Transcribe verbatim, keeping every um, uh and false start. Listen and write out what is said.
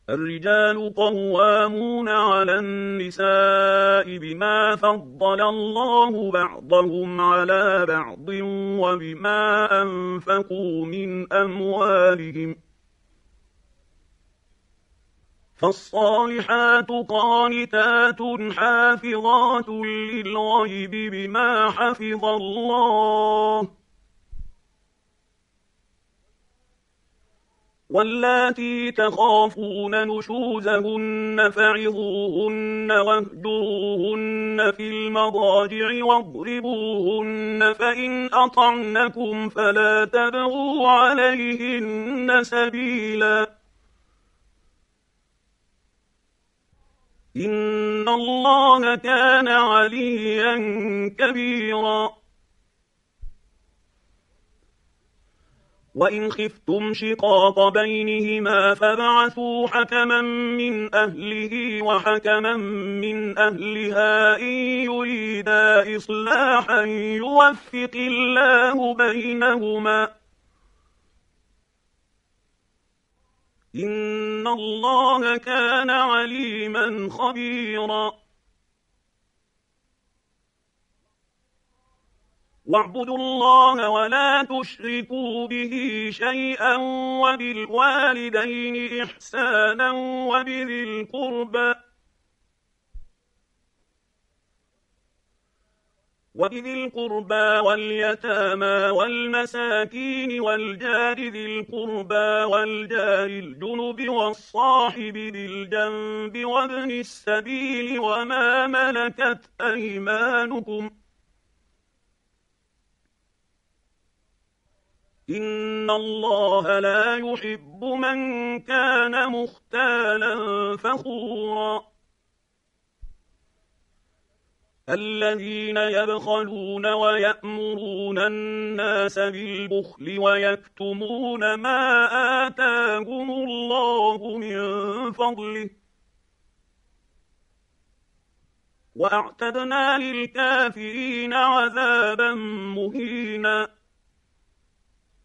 الرجال قوامون على النساء بما فضل الله بعضهم على بعض وبما أنفقوا من أموالهم. فالصالحات قانتات حافظات للغيب بما حفظ الله. واللاتي تخافون نشوزهن فعظوهن واهجروهن في المضاجع واضربوهن، فإن أطعنكم فلا تبغوا عليهن سبيلا، إن الله كان عليا كبيرا. وإن خفتم شقاق بينهما فابعثوا حكما من أهله وحكما من أهلها إن يريدا إصلاحا يوفق الله بينهما، إن الله كان عليما خبيرا. واعبدوا الله ولا تشركوا به شيئا وبالوالدين إحسانا وبذي القربى وبذي القربى واليتامى والمساكين والجار ذي القربى والجار الجنب والصاحب بالجنب وابن السبيل وما ملكت أيمانكم، إن الله لا يحب من كان مختالا فخورا. الذين يبخلون ويأمرون الناس بالبخل ويكتمون ما آتاهم الله من فضله، وأعتدنا للكافرين عذابا مهينا.